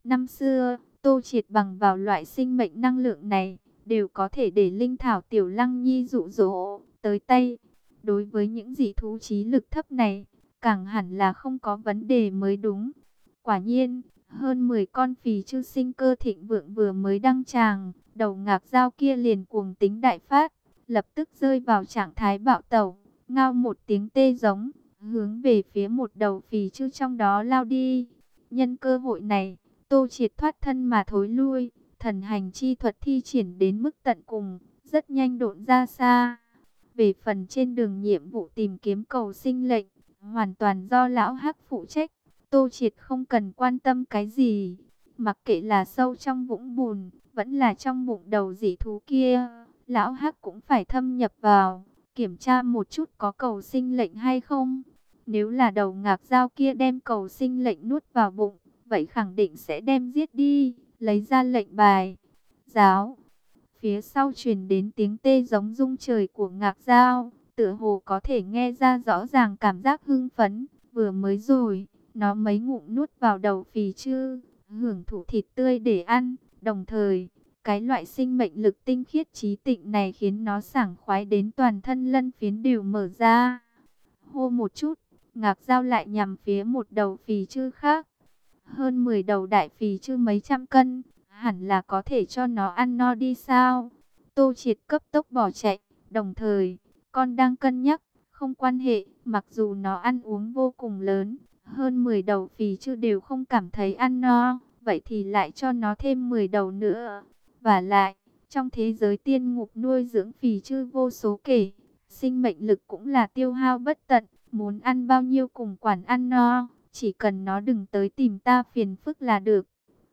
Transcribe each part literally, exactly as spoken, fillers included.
Năm xưa, Tô Triệt bằng vào loại sinh mệnh năng lượng này, đều có thể để linh thảo Tiểu Lăng Nhi dụ dỗ tới tay. Đối với những dị thú trí lực thấp này, càng hẳn là không có vấn đề mới đúng. Quả nhiên, hơn mười con phì chư sinh cơ thịnh vượng vừa mới đăng tràng, đầu ngạc dao kia liền cuồng tính đại phát, lập tức rơi vào trạng thái bạo tẩu, ngao một tiếng tê giống, hướng về phía một đầu phì chư trong đó lao đi. Nhân cơ hội này, Tô Triệt thoát thân mà thối lui, thần hành chi thuật thi triển đến mức tận cùng, rất nhanh độn ra xa. Về phần trên đường nhiệm vụ tìm kiếm cầu sinh lệnh, hoàn toàn do lão Hắc phụ trách, Tô Triệt không cần quan tâm cái gì. Mặc kệ là sâu trong vũng bùn, vẫn là trong bụng đầu dị thú kia, lão Hắc cũng phải thâm nhập vào, kiểm tra một chút có cầu sinh lệnh hay không. Nếu là đầu ngạc dao kia đem cầu sinh lệnh nuốt vào bụng, vậy khẳng định sẽ đem giết đi, lấy ra lệnh bài. Giáo. Phía sau truyền đến tiếng tê giống rung trời của ngạc dao, tựa hồ có thể nghe ra rõ ràng cảm giác hưng phấn. Vừa mới rồi, nó mấy ngụm nuốt vào đầu phì chư, hưởng thụ thịt tươi để ăn. Đồng thời, cái loại sinh mệnh lực tinh khiết trí tịnh này khiến nó sảng khoái đến toàn thân lân phiến đều mở ra. Hô một chút, ngạc dao lại nhằm phía một đầu phì chư khác. Hơn mười đầu đại phì chư mấy trăm cân, hẳn là có thể cho nó ăn no đi sao. Tô Triệt cấp tốc bỏ chạy, đồng thời, con đang cân nhắc, không quan hệ, mặc dù nó ăn uống vô cùng lớn, hơn mười đầu phì chư đều không cảm thấy ăn no, vậy thì lại cho nó thêm mười đầu nữa. Và lại, trong thế giới tiên ngục nuôi dưỡng phì chư vô số kể, sinh mệnh lực cũng là tiêu hao bất tận, muốn ăn bao nhiêu cùng quản ăn no, chỉ cần nó đừng tới tìm ta phiền phức là được.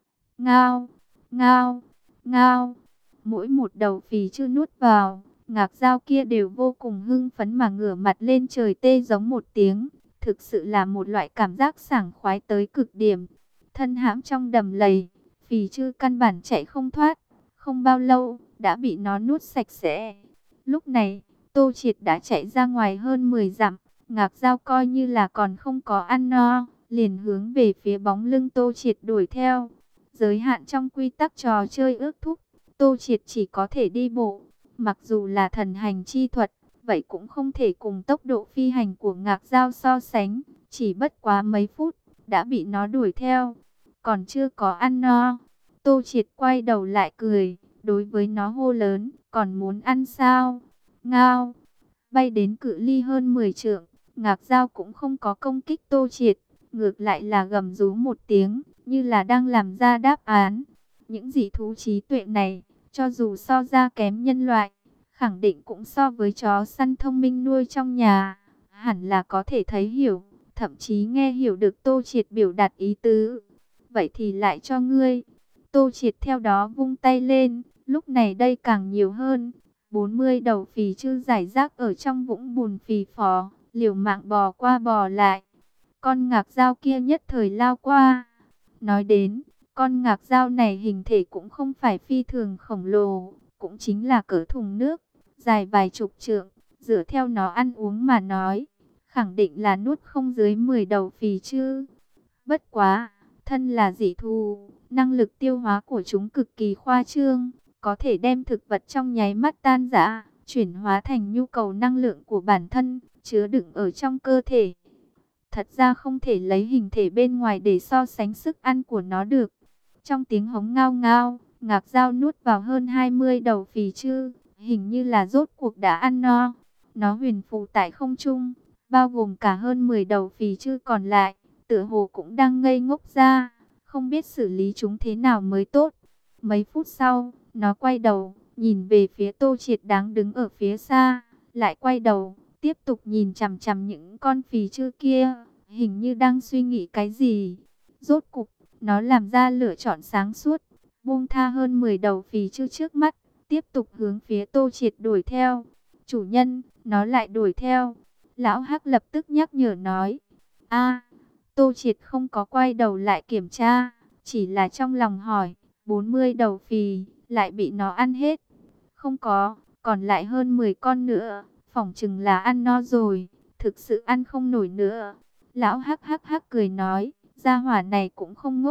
Ngao, ngao, ngao, mỗi một đầu phì chư nuốt vào, ngạc dao kia đều vô cùng hưng phấn mà ngửa mặt lên trời tê giống một tiếng. Thực sự là một loại cảm giác sảng khoái tới cực điểm. Thân hãm trong đầm lầy, phì chư căn bản chạy không thoát. Không bao lâu, đã bị nó nuốt sạch sẽ. Lúc này, Tô Triệt đã chạy ra ngoài hơn mười dặm. Ngạc dao coi như là còn không có ăn no, liền hướng về phía bóng lưng Tô Triệt đuổi theo. Giới hạn trong quy tắc trò chơi ước thúc, Tô Triệt chỉ có thể đi bộ. Mặc dù là thần hành chi thuật, vậy cũng không thể cùng tốc độ phi hành của ngạc dao so sánh. Chỉ bất quá mấy phút, đã bị nó đuổi theo. Còn chưa có ăn no, Tô Triệt quay đầu lại cười, đối với nó hô lớn, còn muốn ăn sao? Ngao, bay đến cự ly hơn mười trượng, ngạc dao cũng không có công kích Tô Triệt, ngược lại là gầm rú một tiếng, như là đang làm ra đáp án. Những dị thú trí tuệ này, cho dù so ra kém nhân loại, khẳng định cũng so với chó săn thông minh nuôi trong nhà, hẳn là có thể thấy hiểu, thậm chí nghe hiểu được Tô Triệt biểu đạt ý tứ. Vậy thì lại cho ngươi. Tô Triệt theo đó vung tay lên, lúc này đây càng nhiều hơn. bốn mươi đầu phì chư giải rác ở trong vũng bùn phì phò, liều mạng bò qua bò lại. Con ngạc dao kia nhất thời lao qua. Nói đến, con ngạc dao này hình thể cũng không phải phi thường khổng lồ, cũng chính là cỡ thùng nước, dài vài chục trượng. Dựa theo nó ăn uống mà nói, khẳng định là nuốt không dưới mười đầu phì chư. Bất quá, thân là dị thú, năng lực tiêu hóa của chúng cực kỳ khoa trương, có thể đem thực vật trong nháy mắt tan rã, chuyển hóa thành nhu cầu năng lượng của bản thân, chứa đựng ở trong cơ thể. Thật ra không thể lấy hình thể bên ngoài để so sánh sức ăn của nó được. Trong tiếng hống ngao ngao, ngạc dao nuốt vào hơn hai mươi đầu phì chư, hình như là rốt cuộc đã ăn no. Nó huyền phù tại không trung, bao gồm cả hơn mười đầu phì chư còn lại, tựa hồ cũng đang ngây ngốc ra, không biết xử lý chúng thế nào mới tốt. Mấy phút sau, nó quay đầu, nhìn về phía Tô Triệt đang đứng ở phía xa, lại quay đầu, tiếp tục nhìn chằm chằm những con phì chư kia, hình như đang suy nghĩ cái gì. Rốt cục, nó làm ra lựa chọn sáng suốt, buông tha hơn mười đầu phì chư trước mắt, tiếp tục hướng phía Tô Triệt đuổi theo. Chủ nhân, nó lại đuổi theo. Lão Hắc lập tức nhắc nhở nói. A, Tô Triệt không có quay đầu lại kiểm tra, chỉ là trong lòng hỏi, bốn mươi đầu phì, lại bị nó ăn hết. Không có, còn lại hơn mười con nữa, phỏng chừng là ăn no rồi, thực sự ăn không nổi nữa. Lão hắc hắc hắc cười nói, gia hỏa này cũng không ngốc,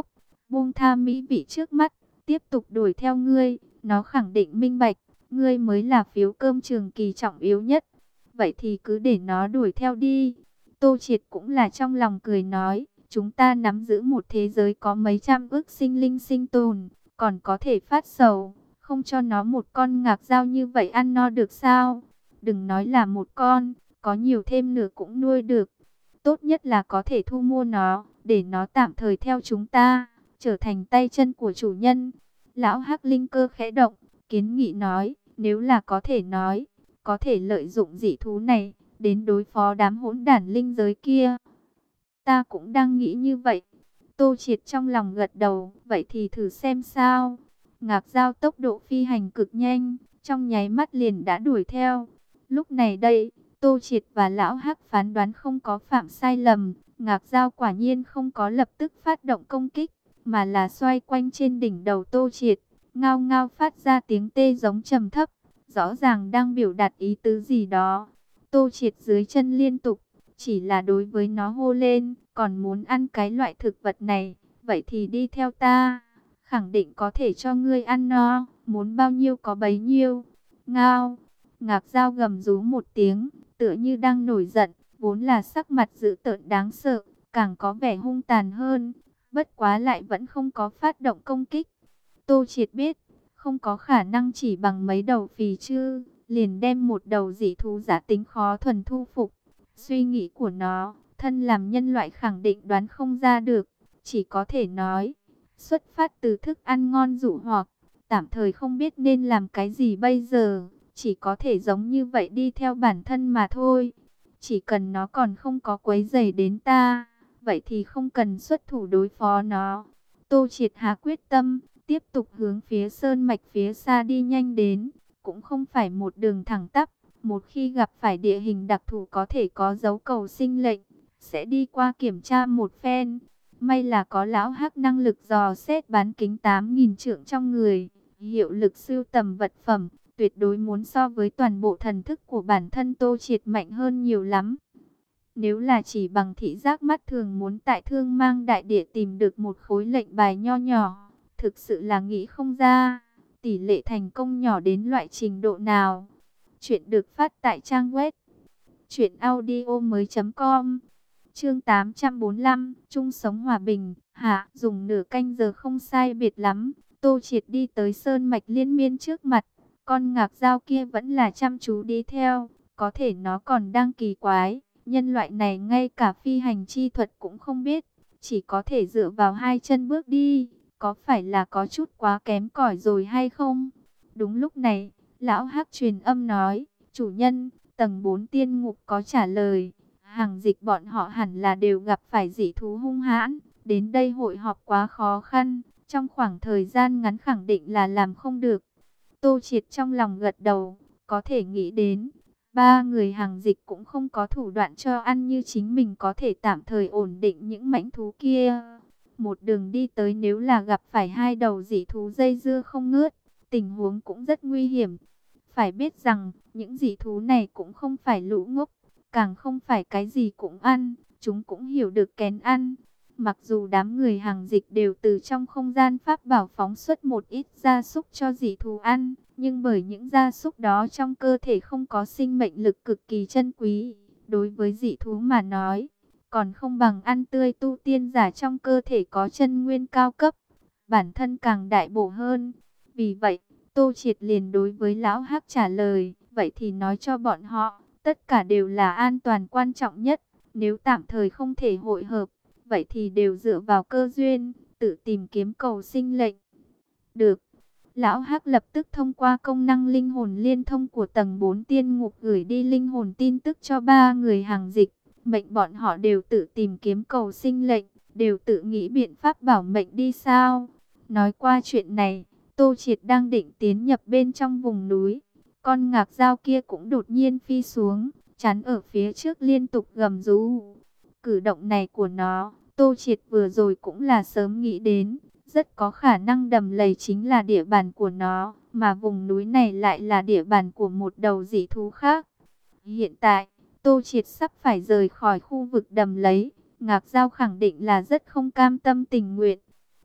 buông tha mỹ vị trước mắt, tiếp tục đuổi theo ngươi. Nó khẳng định minh bạch, ngươi mới là phiếu cơm trường kỳ trọng yếu nhất. Vậy thì cứ để nó đuổi theo đi. Tô Triệt cũng là trong lòng cười nói, chúng ta nắm giữ một thế giới có mấy trăm ức sinh linh sinh tồn, còn có thể phát sầu, không cho nó một con ngạc dao như vậy ăn no được sao? Đừng nói là một con, có nhiều thêm nữa cũng nuôi được. Tốt nhất là có thể thu mua nó, để nó tạm thời theo chúng ta, trở thành tay chân của chủ nhân. Lão Hắc Linh Cơ khẽ động, kiến nghị nói, nếu là có thể nói, có thể lợi dụng dị thú này, đến đối phó đám hỗn đản linh giới kia. Ta cũng đang nghĩ như vậy. Tô Triệt trong lòng gật đầu, vậy thì thử xem sao. Ngạc dao tốc độ phi hành cực nhanh, trong nháy mắt liền đã đuổi theo. Lúc này đây, Tô Triệt và Lão Hắc phán đoán không có phạm sai lầm. Ngạc dao quả nhiên không có lập tức phát động công kích, mà là xoay quanh trên đỉnh đầu Tô Triệt, ngao ngao phát ra tiếng tê giống trầm thấp, rõ ràng đang biểu đạt ý tứ gì đó. Tô Triệt dưới chân liên tục, chỉ là đối với nó hô lên, còn muốn ăn cái loại thực vật này, vậy thì đi theo ta, khẳng định có thể cho ngươi ăn no, muốn bao nhiêu có bấy nhiêu. Ngao, ngạc dao gầm rú một tiếng, tựa như đang nổi giận, vốn là sắc mặt dữ tợn đáng sợ, càng có vẻ hung tàn hơn, bất quá lại vẫn không có phát động công kích. Tô Triệt biết, không có khả năng chỉ bằng mấy đầu phì chư, liền đem một đầu dị thú giả tính khó thuần thu phục. Suy nghĩ của nó, thân làm nhân loại khẳng định đoán không ra được, chỉ có thể nói, xuất phát từ thức ăn ngon dụ hoặc, tạm thời không biết nên làm cái gì bây giờ, chỉ có thể giống như vậy đi theo bản thân mà thôi. Chỉ cần nó còn không có quấy rầy đến ta, vậy thì không cần xuất thủ đối phó nó. Tô Triệt hạ quyết tâm, tiếp tục hướng phía sơn mạch phía xa đi nhanh đến, cũng không phải một đường thẳng tắp. Một khi gặp phải địa hình đặc thù có thể có dấu cầu sinh lệnh, sẽ đi qua kiểm tra một phen. May là có Lão Hắc năng lực dò xét bán kính tám nghìn trượng trong người, hiệu lực sưu tầm vật phẩm, tuyệt đối muốn so với toàn bộ thần thức của bản thân Tô Triệt mạnh hơn nhiều lắm. Nếu là chỉ bằng thị giác mắt thường muốn tại Thương Mang Đại Địa tìm được một khối lệnh bài nho nhỏ, thực sự là nghĩ không ra, tỷ lệ thành công nhỏ đến loại trình độ nào. Chuyện được phát tại trang web truyện audio mới chấm com. Chương tám trăm bốn mươi lăm, chung sống hòa bình. Hạ, dùng nửa canh giờ không sai biệt lắm, Tô Triệt đi tới sơn mạch liên miên trước mặt. Con ngạc dao kia vẫn là chăm chú đi theo, có thể nó còn đang kỳ quái, nhân loại này ngay cả phi hành chi thuật cũng không biết, chỉ có thể dựa vào hai chân bước đi, có phải là có chút quá kém cỏi rồi hay không? Đúng lúc này, Lão Hắc truyền âm nói, chủ nhân, tầng bốn tiên ngục có trả lời, hàng dịch bọn họ hẳn là đều gặp phải dị thú hung hãn, đến đây hội họp quá khó khăn, trong khoảng thời gian ngắn khẳng định là làm không được. Tô Triệt trong lòng gật đầu, có thể nghĩ đến, ba người hàng dịch cũng không có thủ đoạn cho ăn như chính mình có thể tạm thời ổn định những mãnh thú kia. Một đường đi tới nếu là gặp phải hai đầu dị thú dây dưa không ngớt, tình huống cũng rất nguy hiểm. Phải biết rằng, những dị thú này cũng không phải lũ ngốc, càng không phải cái gì cũng ăn, chúng cũng hiểu được kén ăn. Mặc dù đám người hàng dịch đều từ trong không gian pháp bảo phóng xuất một ít gia súc cho dị thú ăn, nhưng bởi những gia súc đó trong cơ thể không có sinh mệnh lực cực kỳ chân quý, đối với dị thú mà nói, còn không bằng ăn tươi tu tiên giả trong cơ thể có chân nguyên cao cấp, bản thân càng đại bổ hơn. Vì vậy, Tô Triệt liền đối với Lão Hắc trả lời, vậy thì nói cho bọn họ, tất cả đều là an toàn quan trọng nhất, nếu tạm thời không thể hội hợp, vậy thì đều dựa vào cơ duyên, tự tìm kiếm cầu sinh lệnh. Được. Lão Hắc lập tức thông qua công năng linh hồn liên thông của tầng bốn tiên ngục gửi đi linh hồn tin tức cho ba người hàng dịch, mệnh bọn họ đều tự tìm kiếm cầu sinh lệnh, đều tự nghĩ biện pháp bảo mệnh đi sao. Nói qua chuyện này, Tô Triệt đang định tiến nhập bên trong vùng núi, con ngạc dao kia cũng đột nhiên phi xuống, chắn ở phía trước liên tục gầm rú. Cử động này của nó, Tô Triệt vừa rồi cũng là sớm nghĩ đến, rất có khả năng đầm lầy chính là địa bàn của nó, mà vùng núi này lại là địa bàn của một đầu dị thú khác. Hiện tại, Tô Triệt sắp phải rời khỏi khu vực đầm lầy, ngạc dao khẳng định là rất không cam tâm tình nguyện.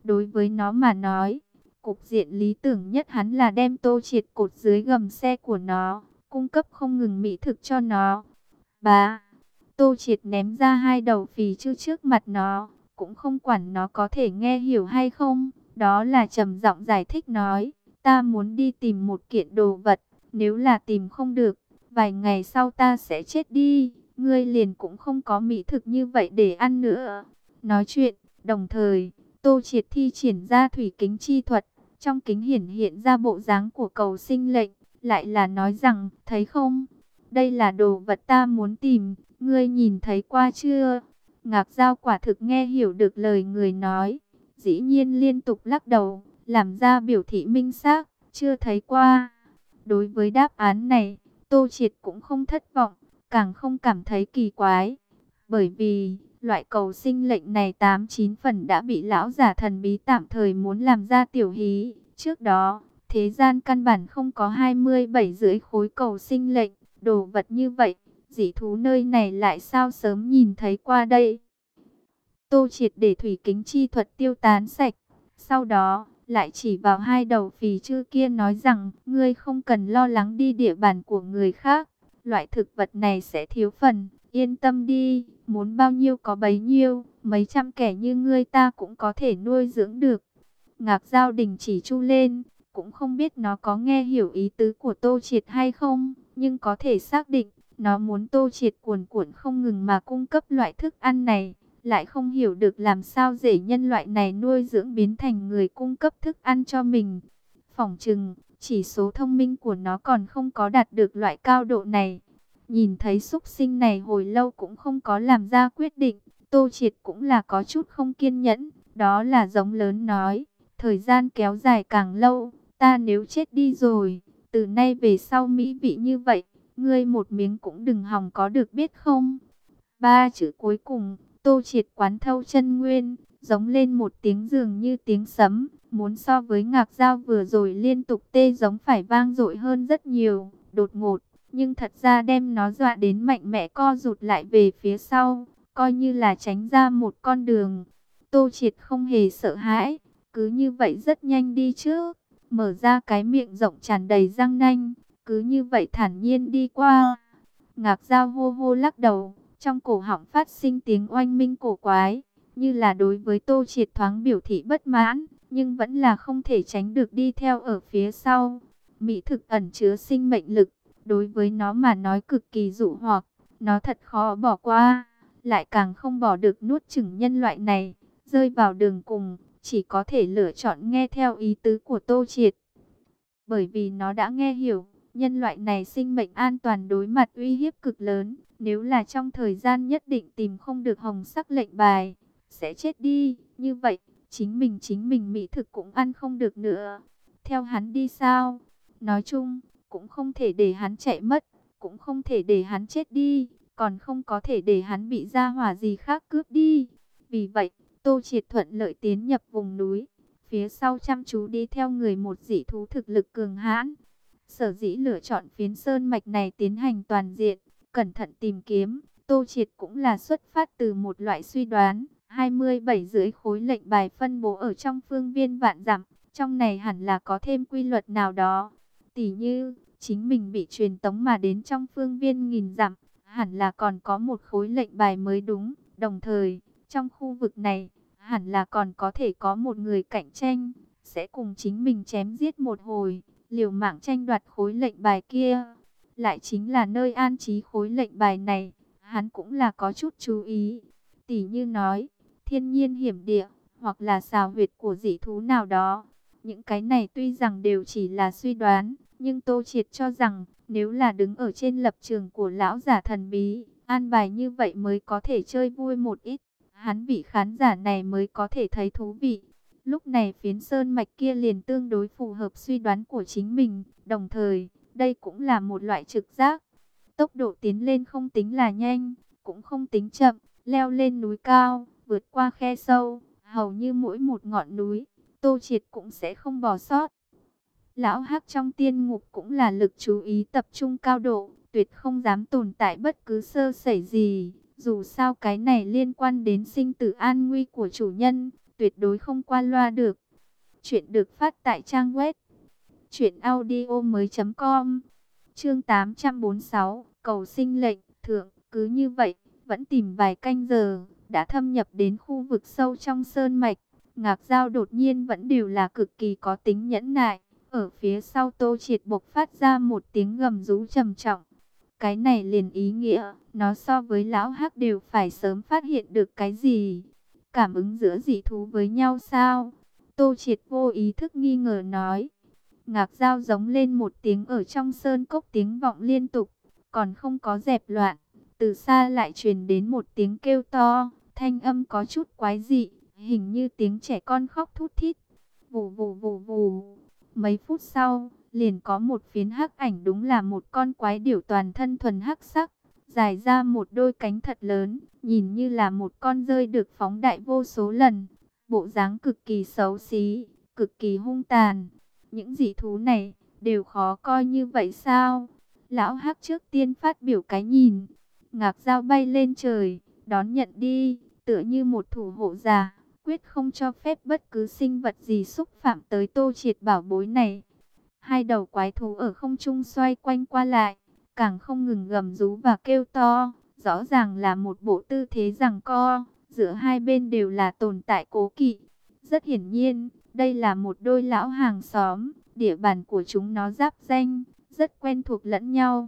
Đối với nó mà nói, cục diện lý tưởng nhất hắn là đem Tô Triệt cột dưới gầm xe của nó, cung cấp không ngừng mỹ thực cho nó. Bá, Tô Triệt ném ra hai đầu phì chư trước mặt nó, cũng không quản nó có thể nghe hiểu hay không. Đó là trầm giọng giải thích nói, ta muốn đi tìm một kiện đồ vật, nếu là tìm không được, vài ngày sau ta sẽ chết đi, ngươi liền cũng không có mỹ thực như vậy để ăn nữa. Nói chuyện, đồng thời, Tô Triệt thi triển ra thủy kính chi thuật, trong kính hiển hiện ra bộ dáng của cầu sinh lệnh, lại là nói rằng, thấy không, đây là đồ vật ta muốn tìm, ngươi nhìn thấy qua chưa? Ngạc Dao quả thực nghe hiểu được lời người nói, dĩ nhiên liên tục lắc đầu, làm ra biểu thị minh xác, chưa thấy qua. Đối với đáp án này, Tô Triệt cũng không thất vọng, càng không cảm thấy kỳ quái, bởi vì loại cầu sinh lệnh này tám chín phần đã bị lão giả thần bí tạm thời muốn làm ra tiểu hí. Trước đó, thế gian căn bản không có hai mươi bảy rưỡi khối cầu sinh lệnh, đồ vật như vậy, dị thú nơi này lại sao sớm nhìn thấy qua đây. Tô Triệt để thủy kính chi thuật tiêu tán sạch, sau đó lại chỉ vào hai đầu phì chư kia nói rằng, ngươi không cần lo lắng đi địa bàn của người khác, loại thực vật này sẽ thiếu phần, yên tâm đi, muốn bao nhiêu có bấy nhiêu, mấy trăm kẻ như ngươi ta cũng có thể nuôi dưỡng được. Ngạc Dao đình chỉ chu lên, cũng không biết nó có nghe hiểu ý tứ của Tô Triệt hay không, nhưng có thể xác định, nó muốn Tô Triệt cuồn cuộn không ngừng mà cung cấp loại thức ăn này, lại không hiểu được làm sao để nhân loại này nuôi dưỡng biến thành người cung cấp thức ăn cho mình. Phỏng chừng, chỉ số thông minh của nó còn không có đạt được loại cao độ này. Nhìn thấy súc sinh này hồi lâu cũng không có làm ra quyết định, Tô Triệt cũng là có chút không kiên nhẫn, đó là giống lớn nói, thời gian kéo dài càng lâu, ta nếu chết đi rồi, từ nay về sau mỹ vị như vậy, ngươi một miếng cũng đừng hòng có được biết không. Ba chữ cuối cùng, Tô Triệt quán thâu chân nguyên, giống lên một tiếng dường như tiếng sấm, muốn so với Ngạc Dao vừa rồi liên tục tê giống phải vang dội hơn rất nhiều, đột ngột, nhưng thật ra đem nó dọa đến mạnh mẽ co rụt lại về phía sau, coi như là tránh ra một con đường. Tô Triệt không hề sợ hãi, cứ như vậy rất nhanh đi trước, mở ra cái miệng rộng tràn đầy răng nanh, cứ như vậy thản nhiên đi qua. Ngạc Dao hô hô lắc đầu, trong cổ họng phát sinh tiếng oanh minh cổ quái, như là đối với Tô Triệt thoáng biểu thị bất mãn, nhưng vẫn là không thể tránh được đi theo ở phía sau. Mỹ thực ẩn chứa sinh mệnh lực, đối với nó mà nói cực kỳ dụ hoặc, nó thật khó bỏ qua, lại càng không bỏ được nuốt chửng nhân loại này, rơi vào đường cùng, chỉ có thể lựa chọn nghe theo ý tứ của Tô Triệt. Bởi vì nó đã nghe hiểu, nhân loại này sinh mệnh an toàn đối mặt uy hiếp cực lớn, nếu là trong thời gian nhất định tìm không được hồng sắc lệnh bài, sẽ chết đi, như vậy, chính mình chính mình mỹ thực cũng ăn không được nữa. Theo hắn đi sao? Nói chung, cũng không thể để hắn chạy mất, cũng không thể để hắn chết đi, còn không có thể để hắn bị gia hỏa gì khác cướp đi. Vì vậy, Tô Triệt thuận lợi tiến nhập vùng núi, phía sau chăm chú đi theo người một dị thú thực lực cường hãn. Sở dĩ lựa chọn phiến sơn mạch này tiến hành toàn diện, cẩn thận tìm kiếm, Tô Triệt cũng là xuất phát từ một loại suy đoán, hai mươi bảy rưỡi khối lệnh bài phân bố ở trong phương viên vạn dặm, trong này hẳn là có thêm quy luật nào đó. Tỉ như, chính mình bị truyền tống mà đến trong phương viên nghìn dặm, hẳn là còn có một khối lệnh bài mới đúng, đồng thời, trong khu vực này, hẳn là còn có thể có một người cạnh tranh, sẽ cùng chính mình chém giết một hồi, liều mạng tranh đoạt khối lệnh bài kia. Lại chính là nơi an trí khối lệnh bài này, hắn cũng là có chút chú ý. Tỉ như nói, thiên nhiên hiểm địa, hoặc là xào huyệt của dị thú nào đó. Những cái này tuy rằng đều chỉ là suy đoán, nhưng Tô Triệt cho rằng, nếu là đứng ở trên lập trường của lão giả thần bí, an bài như vậy mới có thể chơi vui một ít. Hắn vị khán giả này mới có thể thấy thú vị. Lúc này phiến sơn mạch kia liền tương đối phù hợp suy đoán của chính mình, đồng thời, đây cũng là một loại trực giác. Tốc độ tiến lên không tính là nhanh, cũng không tính chậm, leo lên núi cao, vượt qua khe sâu, hầu như mỗi một ngọn núi, Tô Triệt cũng sẽ không bỏ sót. Lão Hắc trong tiên ngục cũng là lực chú ý tập trung cao độ, tuyệt không dám tồn tại bất cứ sơ sẩy gì. Dù sao cái này liên quan đến sinh tử an nguy của chủ nhân, tuyệt đối không qua loa được. Chuyện được phát tại trang web truyện audio mới chấm com. Chương tám trăm bốn mươi sáu, cầu sinh lệnh. Thượng, cứ như vậy, vẫn tìm vài canh giờ, đã thâm nhập đến khu vực sâu trong sơn mạch. Ngạc Dao đột nhiên vẫn đều là cực kỳ có tính nhẫn nại. Ở phía sau Tô Triệt bộc phát ra một tiếng gầm rú trầm trọng. Cái này liền ý nghĩa, nó so với lão hắc đều phải sớm phát hiện được cái gì. Cảm ứng giữa dị thú với nhau sao? Tô Triệt vô ý thức nghi ngờ nói. Ngạc Dao giống lên một tiếng ở trong sơn cốc, tiếng vọng liên tục, còn không có dẹp loạn. Từ xa lại truyền đến một tiếng kêu to, thanh âm có chút quái dị, hình như tiếng trẻ con khóc thút thít. Vù vù vù vù. Mấy phút sau, liền có một phiến hắc ảnh, đúng là một con quái điểu toàn thân thuần hắc sắc, dài ra một đôi cánh thật lớn, nhìn như là một con dơi được phóng đại vô số lần. Bộ dáng cực kỳ xấu xí, cực kỳ hung tàn. Những dị thú này đều khó coi như vậy sao? Lão hắc trước tiên phát biểu cái nhìn. Ngạc Dao bay lên trời, đón nhận đi, tựa như một thủ hộ giả, quyết không cho phép bất cứ sinh vật gì xúc phạm tới Tô Triệt bảo bối này. Hai đầu quái thú ở không trung xoay quanh qua lại, càng không ngừng gầm rú và kêu to, rõ ràng là một bộ tư thế giằng co, giữa hai bên đều là tồn tại cố kỵ. Rất hiển nhiên, đây là một đôi lão hàng xóm, địa bàn của chúng nó giáp danh, rất quen thuộc lẫn nhau.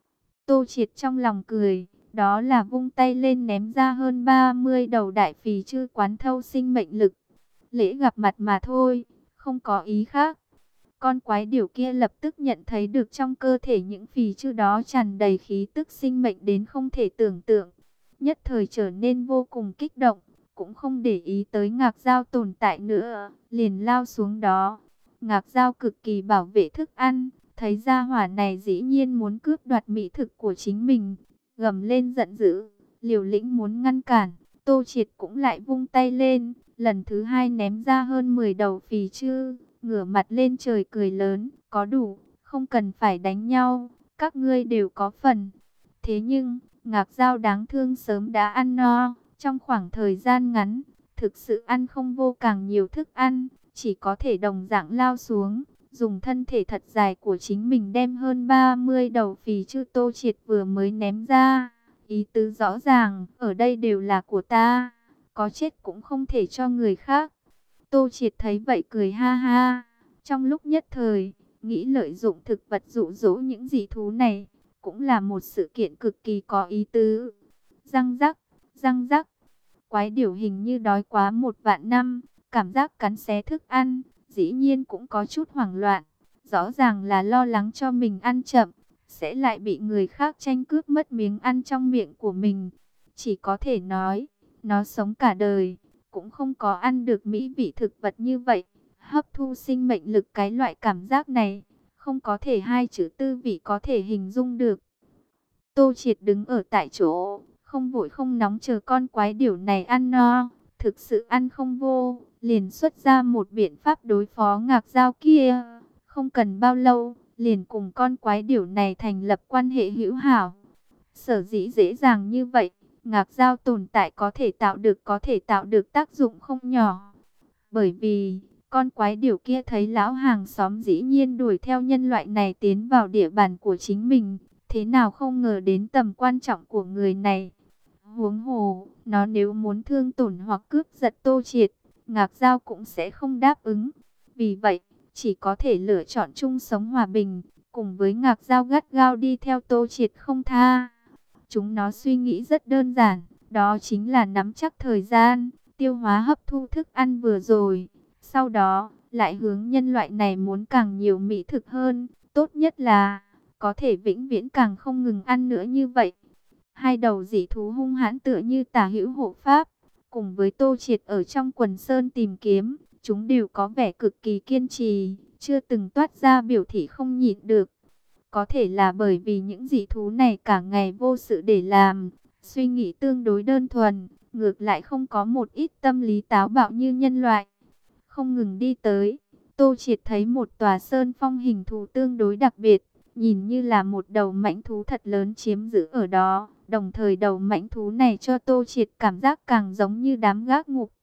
Tô Triệt trong lòng cười, đó là vung tay lên ném ra hơn ba mươi đầu đại phì chư quán thâu sinh mệnh lực. Lễ gặp mặt mà thôi, không có ý khác. Con quái điểu kia lập tức nhận thấy được trong cơ thể những phì chư đó tràn đầy khí tức sinh mệnh đến không thể tưởng tượng. Nhất thời trở nên vô cùng kích động, cũng không để ý tới Ngạc Dao tồn tại nữa, liền lao xuống đó. Ngạc Dao cực kỳ bảo vệ thức ăn, thấy gia hỏa này dĩ nhiên muốn cướp đoạt mỹ thực của chính mình, gầm lên giận dữ, liều lĩnh muốn ngăn cản. Tô Triệt cũng lại vung tay lên, lần thứ hai ném ra hơn mười đầu phì chư, ngửa mặt lên trời cười lớn, có đủ, không cần phải đánh nhau, các ngươi đều có phần. Thế nhưng, Ngạc Dao đáng thương sớm đã ăn no, trong khoảng thời gian ngắn, thực sự ăn không vô càng nhiều thức ăn, chỉ có thể đồng dạng lao xuống, dùng thân thể thật dài của chính mình đem hơn ba mươi đầu phì chư Tô Triệt vừa mới ném ra. Ý tứ rõ ràng, ở đây đều là của ta, có chết cũng không thể cho người khác. Tô Triệt thấy vậy cười ha ha, trong lúc nhất thời, nghĩ lợi dụng thực vật dụ dỗ những dị thú này, cũng là một sự kiện cực kỳ có ý tứ. Răng rắc, răng rắc, quái điểu hình như đói quá một vạn năm, cảm giác cắn xé thức ăn, dĩ nhiên cũng có chút hoảng loạn, rõ ràng là lo lắng cho mình ăn chậm, sẽ lại bị người khác tranh cướp mất miếng ăn trong miệng của mình. Chỉ có thể nói, nó sống cả đời, cũng không có ăn được mỹ vị thực vật như vậy, hấp thu sinh mệnh lực cái loại cảm giác này, không có thể hai chữ tư vị có thể hình dung được. Tô Triệt đứng ở tại chỗ, không vội không nóng chờ con quái điểu này ăn no, thực sự ăn không vô, liền xuất ra một biện pháp đối phó Ngạc Dao kia. Không cần bao lâu, liền cùng con quái điểu này thành lập quan hệ hữu hảo. Sở dĩ dễ dàng như vậy, Ngạc Dao tồn tại có thể tạo được có thể tạo được tác dụng không nhỏ. Bởi vì, con quái điểu kia thấy lão hàng xóm dĩ nhiên đuổi theo nhân loại này tiến vào địa bàn của chính mình, thế nào không ngờ đến tầm quan trọng của người này. Huống hồ, nó nếu muốn thương tổn hoặc cướp giật Tô Triệt, Ngạc Dao cũng sẽ không đáp ứng. Vì vậy, chỉ có thể lựa chọn chung sống hòa bình, cùng với Ngạc Dao gắt gao đi theo Tô Triệt không tha. Chúng nó suy nghĩ rất đơn giản, đó chính là nắm chắc thời gian, tiêu hóa hấp thu thức ăn vừa rồi. Sau đó, lại hướng nhân loại này muốn càng nhiều mỹ thực hơn, tốt nhất là có thể vĩnh viễn càng không ngừng ăn nữa như vậy. Hai đầu dị thú hung hãn tựa như tả hữu hộ pháp, cùng với Tô Triệt ở trong quần sơn tìm kiếm, chúng đều có vẻ cực kỳ kiên trì, chưa từng toát ra biểu thị không nhịn được. Có thể là bởi vì những dị thú này cả ngày vô sự để làm, suy nghĩ tương đối đơn thuần, ngược lại không có một ít tâm lý táo bạo như nhân loại. Không ngừng đi tới, Tô Triệt thấy một tòa sơn phong hình thù tương đối đặc biệt, nhìn như là một đầu mãnh thú thật lớn chiếm giữ ở đó. Đồng thời đầu mãnh thú này cho Tô Triệt cảm giác càng giống như đám gác ngục.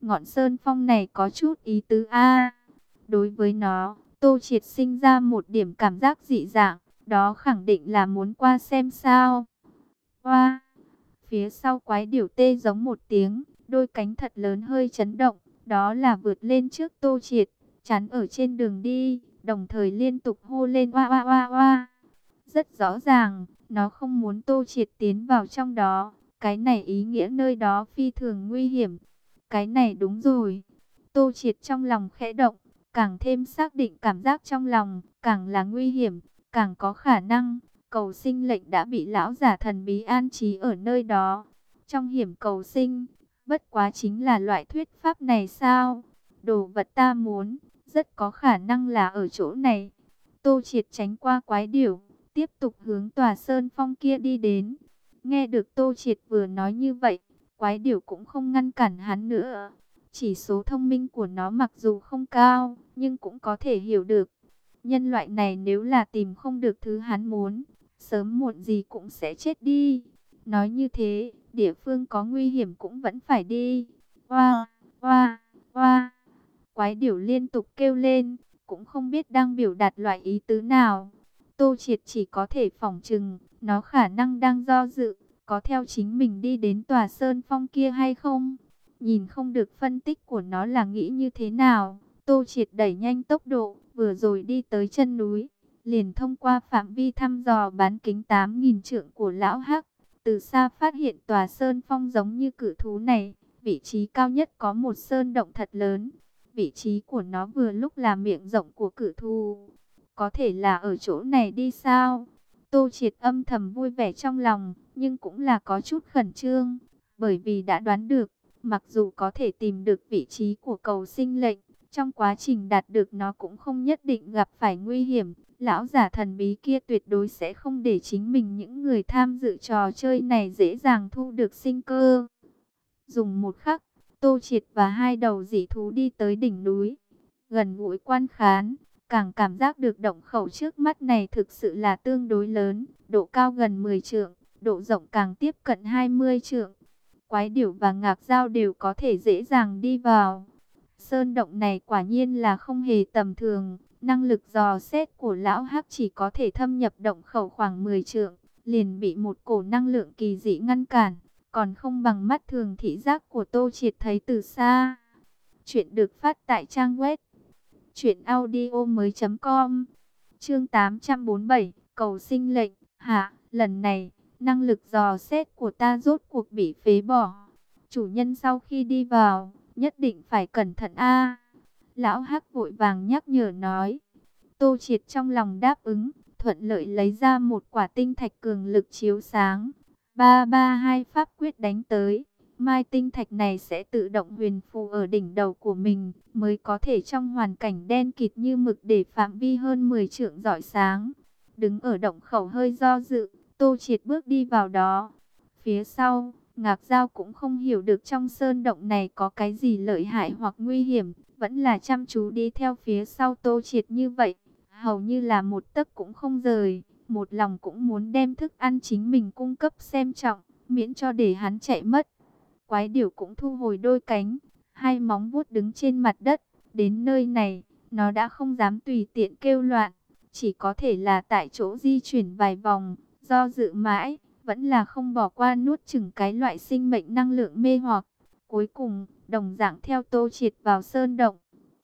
ngọn sơn phong này có chút ý tứ a. Đối với nó, Tô Triệt sinh ra một điểm cảm giác dị dạng, đó khẳng định là muốn qua xem sao. Hoa, phía sau quái điểu tê giống một tiếng, đôi cánh thật lớn hơi chấn động, đó là vượt lên trước Tô Triệt, chắn ở trên đường đi, đồng thời liên tục hô lên oa oa oa oa. Rất rõ ràng, nó không muốn Tô Triệt tiến vào trong đó, cái này ý nghĩa nơi đó phi thường nguy hiểm. Cái này đúng rồi. Tô Triệt trong lòng khẽ động, càng thêm xác định cảm giác trong lòng, càng là nguy hiểm, càng có khả năng cầu sinh lệnh đã bị lão giả thần bí an trí ở nơi đó. Trong hiểm cầu sinh, bất quá chính là loại thuyết pháp này sao? Đồ vật ta muốn, rất có khả năng là ở chỗ này. Tô Triệt tránh qua quái điểu, tiếp tục hướng tòa sơn phong kia đi đến. Nghe được Tô Triệt vừa nói như vậy, quái điểu cũng không ngăn cản hắn nữa. Chỉ số thông minh của nó mặc dù không cao, nhưng cũng có thể hiểu được. Nhân loại này nếu là tìm không được thứ hắn muốn, sớm muộn gì cũng sẽ chết đi. Nói như thế, địa phương có nguy hiểm cũng vẫn phải đi. Oa, oa, oa. Quái điểu liên tục kêu lên, cũng không biết đang biểu đạt loại ý tứ nào. Tô Triệt chỉ có thể phỏng chừng, nó khả năng đang do dự, có theo chính mình đi đến tòa sơn phong kia hay không. Nhìn không được phân tích của nó là nghĩ như thế nào, Tô Triệt đẩy nhanh tốc độ, vừa rồi đi tới chân núi, liền thông qua phạm vi thăm dò bán kính tám nghìn trượng của lão Hắc, từ xa phát hiện tòa sơn phong giống như cự thú này, vị trí cao nhất có một sơn động thật lớn. Vị trí của nó vừa lúc là miệng rộng của cự thú. Có thể là ở chỗ này đi sao? Tô Triệt âm thầm vui vẻ trong lòng, nhưng cũng là có chút khẩn trương, bởi vì đã đoán được, mặc dù có thể tìm được vị trí của cầu sinh lệnh, trong quá trình đạt được nó cũng không nhất định gặp phải nguy hiểm. Lão giả thần bí kia tuyệt đối sẽ không để chính mình những người tham dự trò chơi này dễ dàng thu được sinh cơ. Dùng một khắc, Tô Triệt và hai đầu dị thú đi tới đỉnh núi, gần gũi quan khán, càng cảm giác được động khẩu trước mắt này thực sự là tương đối lớn, độ cao gần mười trượng, độ rộng càng tiếp cận hai mươi trượng. Quái điểu và ngạc dao đều có thể dễ dàng đi vào. Sơn động này quả nhiên là không hề tầm thường, năng lực dò xét của lão Hắc chỉ có thể thâm nhập động khẩu khoảng mười trượng, liền bị một cổ năng lượng kỳ dị ngăn cản, còn không bằng mắt thường thị giác của Tô Triệt thấy từ xa. Chuyện được phát tại trang web truyện audio mới chấm com. Chương tám trăm bốn mươi bảy, cầu sinh lệnh. Hạ, lần này, năng lực dò xét của ta rốt cuộc bị phế bỏ. Chủ nhân sau khi đi vào, nhất định phải cẩn thận a. Lão Hắc vội vàng nhắc nhở nói. Tô Triệt trong lòng đáp ứng, thuận lợi lấy ra một quả tinh thạch cường lực chiếu sáng. ba ba hai pháp quyết đánh tới, mai tinh thạch này sẽ tự động huyền phù ở đỉnh đầu của mình, mới có thể trong hoàn cảnh đen kịt như mực để phạm vi hơn mười trượng rọi sáng. Đứng ở động khẩu hơi do dự, Tô Triệt bước đi vào đó. Phía sau, Ngạc Dao cũng không hiểu được trong sơn động này có cái gì lợi hại hoặc nguy hiểm, vẫn là chăm chú đi theo phía sau Tô Triệt như vậy, hầu như là một tấc cũng không rời. Một lòng cũng muốn đem thức ăn chính mình cung cấp xem trọng, miễn cho để hắn chạy mất. Quái điểu cũng thu hồi đôi cánh, hai móng vuốt đứng trên mặt đất. Đến nơi này, nó đã không dám tùy tiện kêu loạn, chỉ có thể là tại chỗ di chuyển vài vòng, do dự mãi, vẫn là không bỏ qua nuốt chửng cái loại sinh mệnh năng lượng mê hoặc. Cuối cùng, đồng dạng theo Tô Triệt vào sơn động.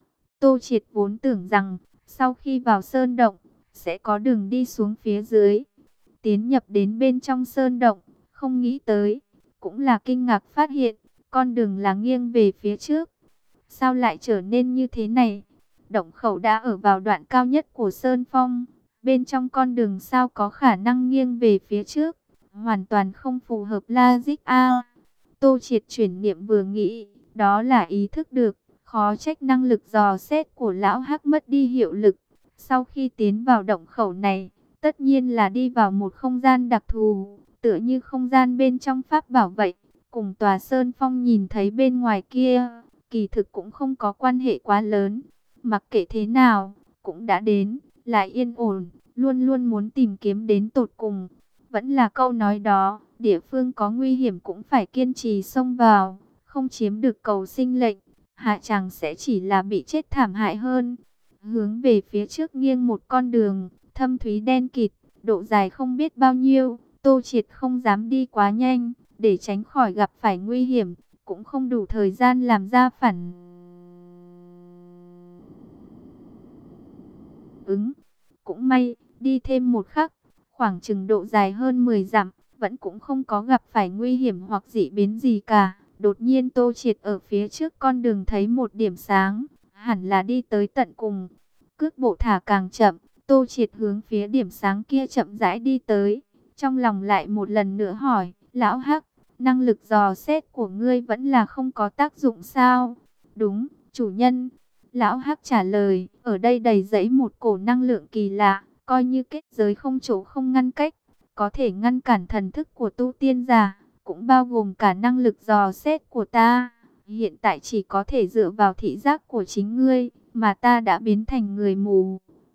Tô Triệt vốn tưởng rằng, sau khi vào sơn động, sẽ có đường đi xuống phía dưới, tiến nhập đến bên trong sơn động, không nghĩ tới, cũng là kinh ngạc phát hiện, con đường là nghiêng về phía trước. Sao lại trở nên như thế này? Động khẩu đã ở vào đoạn cao nhất của sơn phong, bên trong con đường sao có khả năng nghiêng về phía trước, hoàn toàn không phù hợp logic a. Tô Triệt chuyển niệm vừa nghĩ, đó là ý thức được, khó trách năng lực dò xét của lão Hắc mất đi hiệu lực. Sau khi tiến vào động khẩu này, tất nhiên là đi vào một không gian đặc thù, tựa như không gian bên trong pháp bảo vậy, cùng tòa sơn phong nhìn thấy bên ngoài kia, kỳ thực cũng không có quan hệ quá lớn. Mặc kệ thế nào, cũng đã đến, lại yên ổn, luôn luôn muốn tìm kiếm đến tột cùng. Vẫn là câu nói đó, địa phương có nguy hiểm cũng phải kiên trì xông vào, không chiếm được cầu sinh lệnh, hạ chàng sẽ chỉ là bị chết thảm hại hơn. Hướng về phía trước nghiêng một con đường, thâm thúy đen kịt, độ dài không biết bao nhiêu. Tô Triệt không dám đi quá nhanh, để tránh khỏi gặp phải nguy hiểm, cũng không đủ thời gian làm ra phản ứng. Cũng may, đi thêm một khắc, khoảng chừng độ dài hơn mười dặm, vẫn cũng không có gặp phải nguy hiểm hoặc dị biến gì cả. Đột nhiên Tô Triệt ở phía trước con đường thấy một điểm sáng, hẳn là đi tới tận cùng. Cước bộ thả càng chậm, Tô Triệt hướng phía điểm sáng kia chậm rãi đi tới. Trong lòng lại một lần nữa hỏi, lão Hắc, năng lực dò xét của ngươi vẫn là không có tác dụng sao? Đúng, chủ nhân. Lão Hắc trả lời, ở đây đầy dẫy một cổ năng lượng kỳ lạ, coi như kết giới không chỗ không ngăn cách, có thể ngăn cản thần thức của tu tiên giả, cũng bao gồm cả năng lực dò xét của ta. Hiện tại chỉ có thể dựa vào thị giác của chính ngươi, mà ta đã biến thành người mù.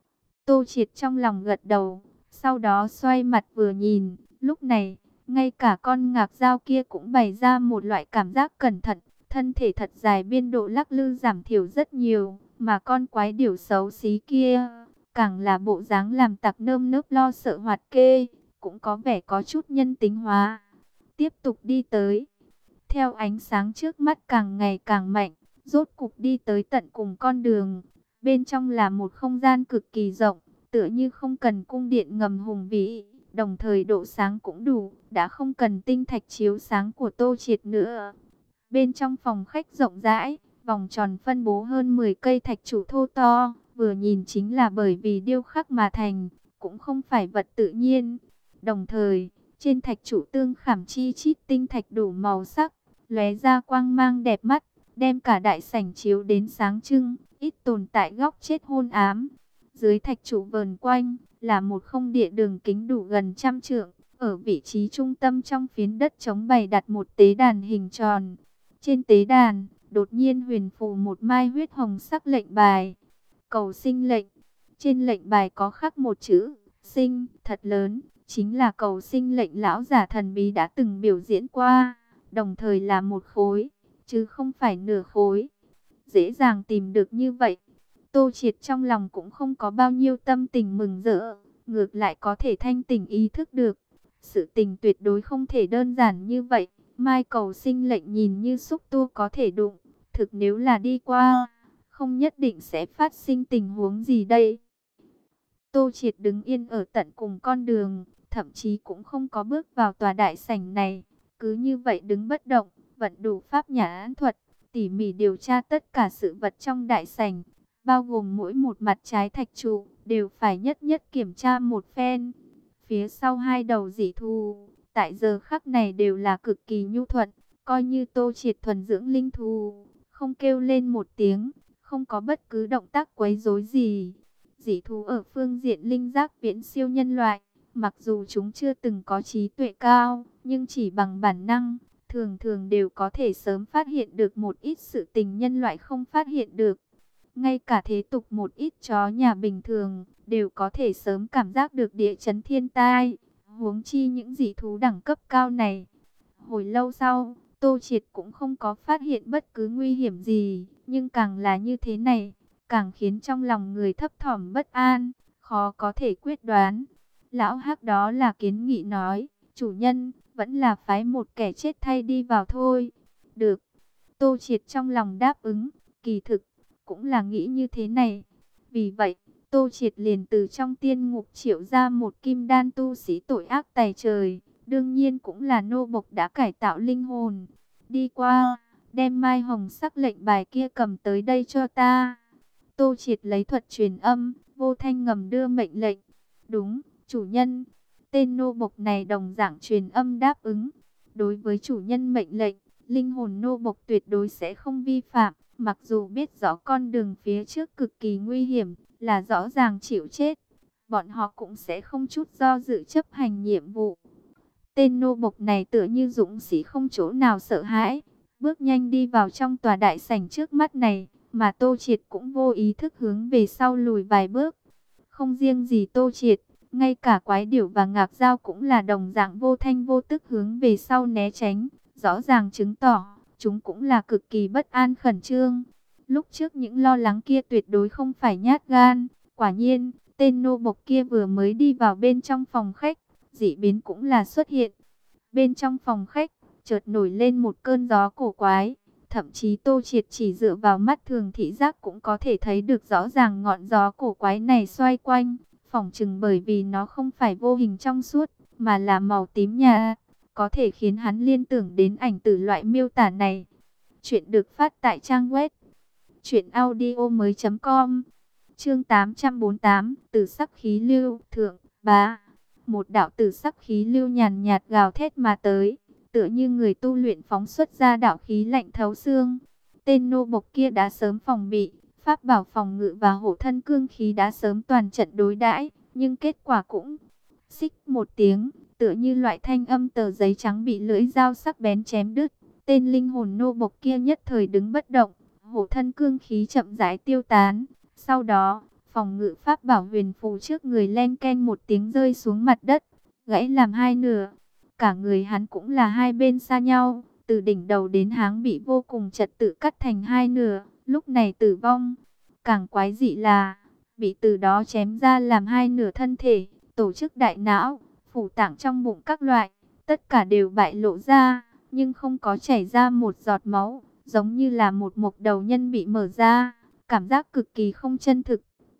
Tô Triệt trong lòng gật đầu, sau đó xoay mặt vừa nhìn, lúc này, ngay cả con ngạc dao kia cũng bày ra một loại cảm giác cẩn thận, thân thể thật dài biên độ lắc lư giảm thiểu rất nhiều, mà con quái điểu xấu xí kia, càng là bộ dáng làm tặc nơm nớp lo sợ hoạt kê, cũng có vẻ có chút nhân tính hóa. Tiếp tục đi tới, theo ánh sáng trước mắt càng ngày càng mạnh, rốt cục đi tới tận cùng con đường. Bên trong là một không gian cực kỳ rộng, tựa như không cần cung điện ngầm hùng vĩ, đồng thời độ sáng cũng đủ, đã không cần tinh thạch chiếu sáng của Tô Triệt nữa. Bên trong phòng khách rộng rãi, vòng tròn phân bố hơn mười cây thạch trụ thô to, vừa nhìn chính là bởi vì điêu khắc mà thành, cũng không phải vật tự nhiên. Đồng thời, trên thạch trụ tương khảm chi chít tinh thạch đủ màu sắc, lóe ra quang mang đẹp mắt, đem cả đại sảnh chiếu đến sáng trưng, ít tồn tại góc chết hôn ám. Dưới thạch trụ vờn quanh là một không địa đường kính đủ gần trăm trượng, ở vị trí trung tâm trong phiến đất trống bày đặt một tế đàn hình tròn. Trên tế đàn, đột nhiên huyền phù một mai huyết hồng sắc lệnh bài. Cầu sinh lệnh. Trên lệnh bài có khắc một chữ, sinh, thật lớn, chính là cầu sinh lệnh lão giả thần bí đã từng biểu diễn qua, đồng thời là một khối, chứ không phải nửa khối. Dễ dàng tìm được như vậy, Tô Triệt trong lòng cũng không có bao nhiêu tâm tình mừng rỡ, ngược lại có thể thanh tỉnh ý thức được. Sự tình tuyệt đối không thể đơn giản như vậy. Mai cầu sinh lệnh nhìn như xúc tua có thể đụng, thực nếu là đi qua, không nhất định sẽ phát sinh tình huống gì đây. Tô Triệt đứng yên ở tận cùng con đường, thậm chí cũng không có bước vào tòa đại sảnh này, cứ như vậy đứng bất động, vận đủ pháp nhãn thuật, tỉ mỉ điều tra tất cả sự vật trong đại sảnh, bao gồm mỗi một mặt trái thạch trụ, đều phải nhất nhất kiểm tra một phen. Phía sau hai đầu dị thú, tại giờ khắc này đều là cực kỳ nhu thuận, coi như Tô Triệt thuần dưỡng linh thú, không kêu lên một tiếng, không có bất cứ động tác quấy rối gì. Dị thú ở phương diện linh giác viễn siêu nhân loại, mặc dù chúng chưa từng có trí tuệ cao, nhưng chỉ bằng bản năng, thường thường đều có thể sớm phát hiện được một ít sự tình nhân loại không phát hiện được. Ngay cả thế tục một ít chó nhà bình thường, đều có thể sớm cảm giác được địa chấn thiên tai, huống chi những dị thú đẳng cấp cao này. Hồi lâu sau, Tô Triệt cũng không có phát hiện bất cứ nguy hiểm gì, nhưng càng là như thế này, càng khiến trong lòng người thấp thỏm bất an, khó có thể quyết đoán. Lão Hắc đó là kiến nghị nói, chủ nhân, vẫn là phái một kẻ chết thay đi vào thôi. Được, Tô Triệt trong lòng đáp ứng, kỳ thực, cũng là nghĩ như thế này. Vì vậy, Tô Triệt liền từ trong tiên ngục triệu ra một kim đan tu sĩ tội ác tày trời, đương nhiên cũng là nô bộc đã cải tạo linh hồn. Đi qua, đem mai hồng sắc lệnh bài kia cầm tới đây cho ta. Tô Triệt lấy thuật truyền âm, vô thanh ngầm đưa mệnh lệnh. Đúng, chủ nhân. Tên nô bộc này đồng dạng truyền âm đáp ứng. Đối với chủ nhân mệnh lệnh, linh hồn nô bộc tuyệt đối sẽ không vi phạm. Mặc dù biết rõ con đường phía trước cực kỳ nguy hiểm, là rõ ràng chịu chết, bọn họ cũng sẽ không chút do dự chấp hành nhiệm vụ. Tên nô bộc này tựa như dũng sĩ không chỗ nào sợ hãi, bước nhanh đi vào trong tòa đại sảnh trước mắt này, mà Tô Triệt cũng vô ý thức hướng về sau lùi vài bước. Không riêng gì Tô Triệt, ngay cả quái điểu và ngạc dao cũng là đồng dạng vô thanh vô tức hướng về sau né tránh, rõ ràng chứng tỏ chúng cũng là cực kỳ bất an khẩn trương. Lúc trước những lo lắng kia tuyệt đối không phải nhát gan. Quả nhiên, tên nô bộc kia vừa mới đi vào bên trong phòng khách, dị biến cũng là xuất hiện. Bên trong phòng khách, chợt nổi lên một cơn gió cổ quái. Thậm chí Tô Triệt chỉ dựa vào mắt thường thị giác cũng có thể thấy được rõ ràng ngọn gió cổ quái này xoay quanh. Phỏng chừng bởi vì nó không phải vô hình trong suốt, mà là màu tím nhà, có thể khiến hắn liên tưởng đến ảnh tử loại miêu tả này. Chuyện được phát tại trang web truyện audio mới chấm com. Chương tám trăm bốn mươi tám, Tử sắc khí lưu, thượng, bá. Một đạo tử sắc khí lưu nhàn nhạt gào thét mà tới, tựa như người tu luyện phóng xuất ra đạo khí lạnh thấu xương. Tên nô bộc kia đã sớm phòng bị, pháp bảo phòng ngự và hổ thân cương khí đã sớm toàn trận đối đãi, nhưng kết quả cũng xích một tiếng, tựa như loại thanh âm tờ giấy trắng bị lưỡi dao sắc bén chém đứt. Tên linh hồn nô bộc kia nhất thời đứng bất động, hổ thân cương khí chậm rãi tiêu tán. Sau đó, phòng ngự pháp bảo huyền phù trước người len keng một tiếng rơi xuống mặt đất, gãy làm hai nửa. Cả người hắn cũng là hai bên xa nhau, từ đỉnh đầu đến háng bị vô cùng trật tự cắt thành hai nửa, lúc này tử vong. Càng quái dị là, bị từ đó chém ra làm hai nửa thân thể, tổ chức đại não, phủ tạng trong bụng các loại, tất cả đều bại lộ ra, nhưng không có chảy ra một giọt máu, giống như là một mộc đầu nhân bị mở ra, cảm giác cực kỳ không chân thực.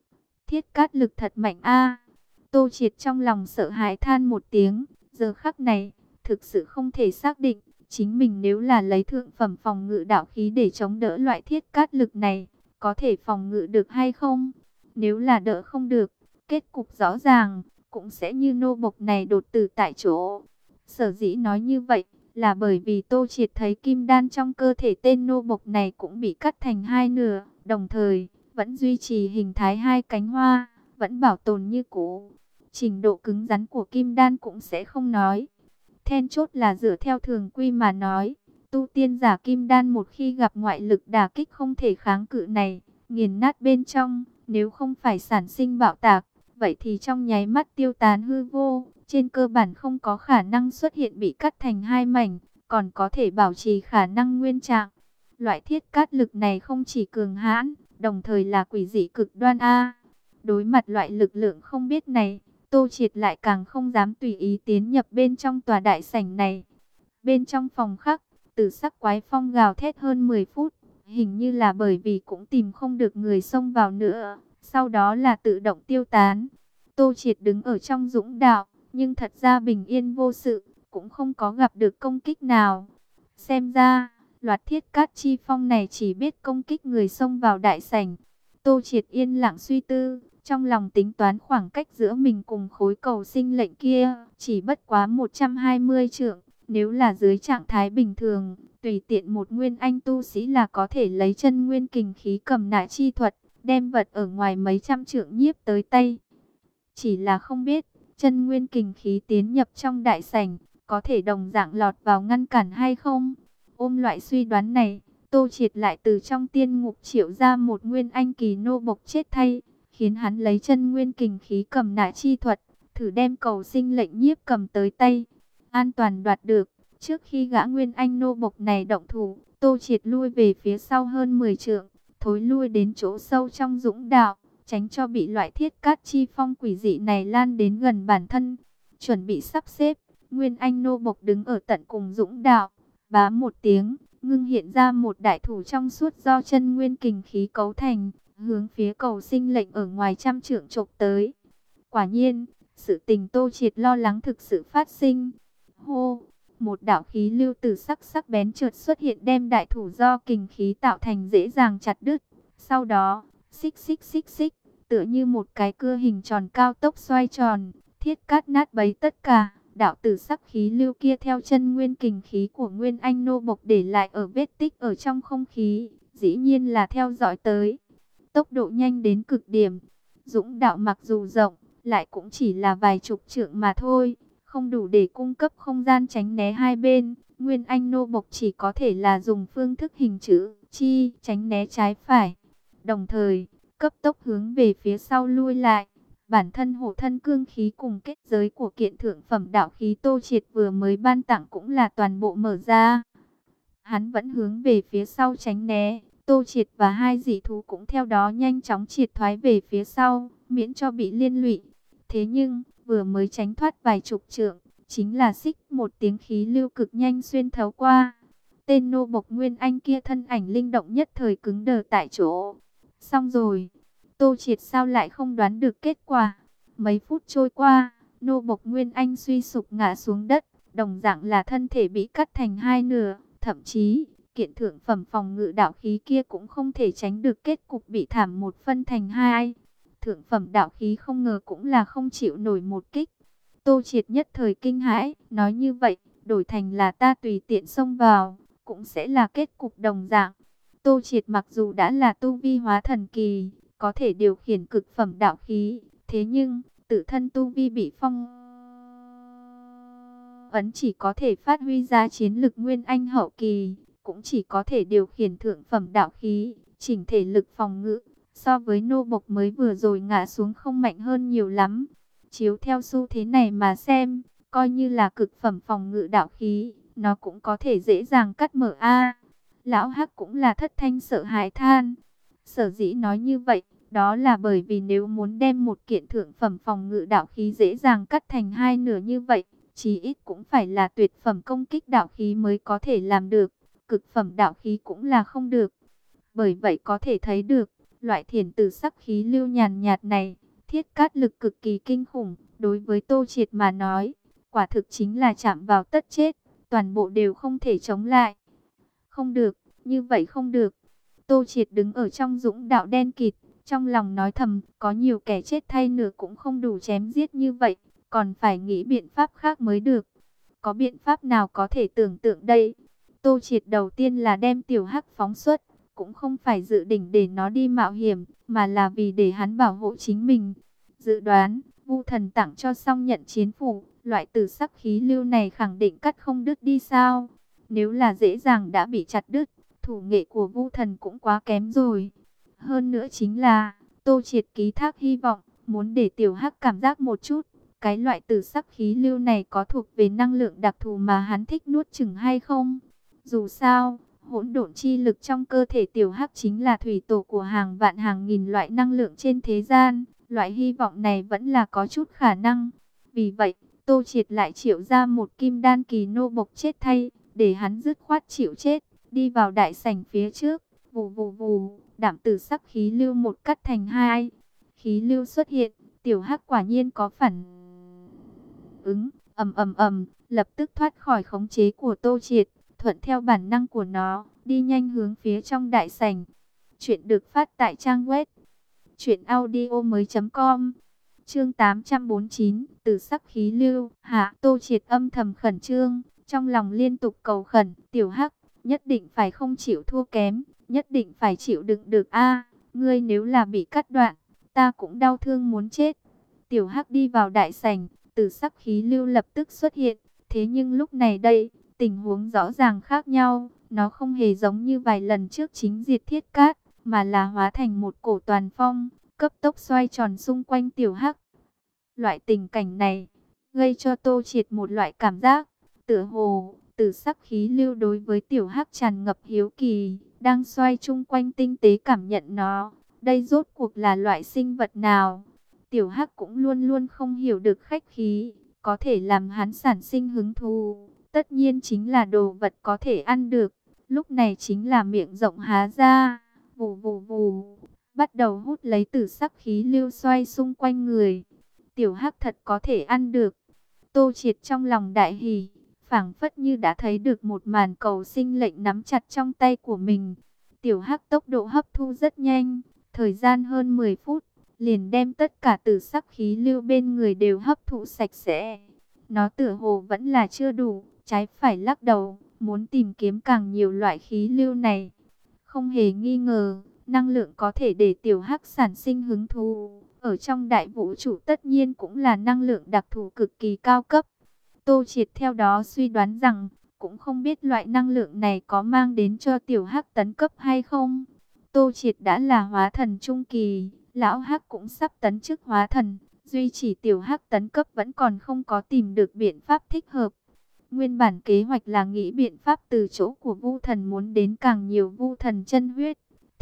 Thiết cát lực thật mạnh a. Tô Triệt trong lòng sợ hãi than một tiếng, giờ khắc này, thực sự không thể xác định, chính mình nếu là lấy thượng phẩm phòng ngự đạo khí để chống đỡ loại thiết cát lực này, có thể phòng ngự được hay không? Nếu là đỡ không được, kết cục rõ ràng, cũng sẽ như nô bộc này đột tử tại chỗ. Sở dĩ nói như vậy, là bởi vì Tô Triệt thấy kim đan trong cơ thể tên nô bộc này cũng bị cắt thành hai nửa, đồng thời vẫn duy trì hình thái hai cánh hoa, vẫn bảo tồn như cũ. Trình độ cứng rắn của kim đan cũng sẽ không nói. Then chốt là dựa theo thường quy mà nói, tu tiên giả kim đan một khi gặp ngoại lực đả kích không thể kháng cự này, nghiền nát bên trong, nếu không phải sản sinh bạo tạc, vậy thì trong nháy mắt tiêu tán hư vô, trên cơ bản không có khả năng xuất hiện bị cắt thành hai mảnh, còn có thể bảo trì khả năng nguyên trạng. Loại thiết cát lực này không chỉ cường hãn, đồng thời là quỷ dị cực đoan a. Đối mặt loại lực lượng không biết này, Tô Triệt lại càng không dám tùy ý tiến nhập bên trong tòa đại sảnh này. Bên trong phòng khách, tử sắc quái phong gào thét hơn mười phút, hình như là bởi vì cũng tìm không được người xông vào nữa, sau đó là tự động tiêu tán. Tô Triệt đứng ở trong dũng đạo, nhưng thật ra bình yên vô sự, cũng không có gặp được công kích nào. Xem ra, loạt thiết cát chi phong này chỉ biết công kích người xông vào đại sảnh. Tô Triệt yên lặng suy tư, trong lòng tính toán khoảng cách giữa mình cùng khối cầu sinh lệnh kia, chỉ bất quá một trăm hai mươi trượng. Nếu là dưới trạng thái bình thường, tùy tiện một nguyên anh tu sĩ là có thể lấy chân nguyên kình khí cầm nã chi thuật, đem vật ở ngoài mấy trăm trượng nhiếp tới tay. Chỉ là không biết, chân nguyên kình khí tiến nhập trong đại sảnh, có thể đồng dạng lọt vào ngăn cản hay không? Ôm loại suy đoán này, Tô Triệt lại từ trong tiên ngục triệu ra một nguyên anh kỳ nô bộc chết thay, khiến hắn lấy chân nguyên kình khí cầm nã chi thuật, thử đem cầu sinh lệnh nhiếp cầm tới tay. An toàn đoạt được, trước khi gã nguyên anh nô bộc này động thủ, Tô Triệt lui về phía sau hơn mười trượng, thối lui đến chỗ sâu trong dũng đạo, tránh cho bị loại thiết cát chi phong quỷ dị này lan đến gần bản thân. Chuẩn bị sắp xếp, nguyên anh nô bộc đứng ở tận cùng dũng đạo, bá một tiếng, ngưng hiện ra một đại thủ trong suốt do chân nguyên kình khí cấu thành, hướng phía cầu sinh lệnh ở ngoài trăm trượng chộp tới. Quả nhiên, sự tình Tô Triệt lo lắng thực sự phát sinh. Hô, một đạo khí lưu từ sắc sắc bén chợt xuất hiện, đem đại thủ do kình khí tạo thành dễ dàng chặt đứt. Sau đó, xích xích xích xích, tựa như một cái cưa hình tròn cao tốc xoay tròn, thiết cát nát bấy tất cả. Đạo tử sắc khí lưu kia theo chân nguyên kình khí của nguyên anh nô bộc để lại ở vết tích ở trong không khí, dĩ nhiên là theo dõi tới. Tốc độ nhanh đến cực điểm, dũng đạo mặc dù rộng, lại cũng chỉ là vài chục trượng mà thôi, không đủ để cung cấp không gian tránh né hai bên. Nguyên anh nô bộc chỉ có thể là dùng phương thức hình chữ chi tránh né trái phải, đồng thời cấp tốc hướng về phía sau lui lại. Bản thân hộ thân cương khí cùng kết giới của kiện thượng phẩm đạo khí Tô Triệt vừa mới ban tặng cũng là toàn bộ mở ra. Hắn vẫn hướng về phía sau tránh né, Tô Triệt và hai dị thú cũng theo đó nhanh chóng triệt thoái về phía sau, miễn cho bị liên lụy. Thế nhưng, vừa mới tránh thoát vài chục trượng, chính là xích một tiếng khí lưu cực nhanh xuyên thấu qua. Tên nô bộc Nguyên Anh kia thân ảnh linh động nhất thời cứng đờ tại chỗ. Xong rồi, Tô Triệt sao lại không đoán được kết quả. Mấy phút trôi qua, nô bộc Nguyên Anh suy sụp ngã xuống đất, đồng dạng là thân thể bị cắt thành hai nửa, thậm chí kiện thượng phẩm phòng ngự đạo khí kia cũng không thể tránh được kết cục bị thảm một phân thành hai. Thượng phẩm đạo khí không ngờ cũng là không chịu nổi một kích. Tô Triệt nhất thời kinh hãi, nói như vậy, đổi thành là ta tùy tiện xông vào, cũng sẽ là kết cục đồng dạng. Tô Triệt mặc dù đã là tu vi hóa thần kỳ, có thể điều khiển cực phẩm đạo khí, thế nhưng tự thân tu vi bị phong ấn, chỉ có thể phát huy ra chiến lực nguyên anh hậu kỳ, cũng chỉ có thể điều khiển thượng phẩm đạo khí, chỉnh thể lực phòng ngự so với nô bộc mới vừa rồi ngã xuống không mạnh hơn nhiều lắm. Chiếu theo xu thế này mà xem, coi như là cực phẩm phòng ngự đạo khí, nó cũng có thể dễ dàng cắt mở a. Lão Hắc cũng là thất thanh sợ hãi than. Sở dĩ nói như vậy, đó là bởi vì nếu muốn đem một kiện thượng phẩm phòng ngự đạo khí dễ dàng cắt thành hai nửa như vậy, chí ít cũng phải là tuyệt phẩm công kích đạo khí mới có thể làm được, cực phẩm đạo khí cũng là không được. Bởi vậy có thể thấy được, loại thiền tử sắc khí lưu nhàn nhạt này, thiết cát lực cực kỳ kinh khủng, đối với Tô Triệt mà nói, quả thực chính là chạm vào tất chết, toàn bộ đều không thể chống lại. Không được, như vậy không được. Tô Triệt đứng ở trong dũng đạo đen kịt, trong lòng nói thầm, có nhiều kẻ chết thay nửa cũng không đủ chém giết như vậy, còn phải nghĩ biện pháp khác mới được. Có biện pháp nào có thể tưởng tượng đây? Tô Triệt đầu tiên là đem tiểu hắc phóng xuất, cũng không phải dự định để nó đi mạo hiểm, mà là vì để hắn bảo hộ chính mình. Dự đoán, Vu Thần tặng cho Song Nhận chiến phủ, loại tử sắc khí lưu này khẳng định cắt không đứt đi sao? Nếu là dễ dàng đã bị chặt đứt, thủ nghệ của Vu Thần cũng quá kém rồi. Hơn nữa chính là, Tô Triệt ký thác hy vọng, muốn để tiểu hắc cảm giác một chút. Cái loại tử sắc khí lưu này có thuộc về năng lượng đặc thù mà hắn thích nuốt chửng hay không? Dù sao, hỗn độn chi lực trong cơ thể tiểu hắc chính là thủy tổ của hàng vạn hàng nghìn loại năng lượng trên thế gian. Loại hy vọng này vẫn là có chút khả năng. Vì vậy, Tô Triệt lại triệu ra một kim đan kỳ nô bộc chết thay, để hắn dứt khoát chịu chết, đi vào đại sảnh phía trước, vù vù vù, đảm tử sắc khí lưu một cắt thành hai. Khí lưu xuất hiện, tiểu hắc quả nhiên có phản ứng, ầm ầm ầm, lập tức thoát khỏi khống chế của Tô Triệt, thuận theo bản năng của nó, đi nhanh hướng phía trong đại sảnh. Chuyện được phát tại trang web truyện audio mới.com. Chương tám trăm bốn mươi chín, tử sắc khí lưu. Hạ, Tô Triệt âm thầm khẩn trương, trong lòng liên tục cầu khẩn, tiểu hắc, nhất định phải không chịu thua kém, nhất định phải chịu đựng được a, ngươi nếu là bị cắt đoạn, ta cũng đau thương muốn chết. Tiểu hắc đi vào đại sảnh, tử sắc khí lưu lập tức xuất hiện, thế nhưng lúc này đây, tình huống rõ ràng khác nhau, nó không hề giống như vài lần trước chính diệt thiết cát, mà là hóa thành một cổ toàn phong, cấp tốc xoay tròn xung quanh tiểu hắc. Loại tình cảnh này, gây cho Tô Triệt một loại cảm giác, tựa hồ, tử sắc khí lưu đối với tiểu hắc tràn ngập hiếu kỳ, đang xoay chung quanh tinh tế cảm nhận nó. Đây rốt cuộc là loại sinh vật nào? Tiểu hắc cũng luôn luôn không hiểu được khách khí, có thể làm hắn sản sinh hứng thú, tất nhiên chính là đồ vật có thể ăn được. Lúc này chính là miệng rộng há ra, vù vù vù, bắt đầu hút lấy tử sắc khí lưu xoay xung quanh người. Tiểu hắc thật có thể ăn được. Tô Triệt trong lòng đại hỉ, phảng phất như đã thấy được một màn cầu sinh lệnh nắm chặt trong tay của mình. Tiểu hắc tốc độ hấp thu rất nhanh, thời gian hơn mười phút, liền đem tất cả tử sắc khí lưu bên người đều hấp thụ sạch sẽ. Nó tựa hồ vẫn là chưa đủ, trái phải lắc đầu, muốn tìm kiếm càng nhiều loại khí lưu này. Không hề nghi ngờ, năng lượng có thể để tiểu hắc sản sinh hứng thú, ở trong đại vũ trụ tất nhiên cũng là năng lượng đặc thù cực kỳ cao cấp. Tô Triệt theo đó suy đoán rằng, cũng không biết loại năng lượng này có mang đến cho tiểu hắc tấn cấp hay không. Tô Triệt đã là hóa thần trung kỳ, lão hắc cũng sắp tấn chức hóa thần, duy chỉ tiểu hắc tấn cấp vẫn còn không có tìm được biện pháp thích hợp. Nguyên bản kế hoạch là nghĩ biện pháp từ chỗ của Vu Thần muốn đến càng nhiều Vu Thần chân huyết,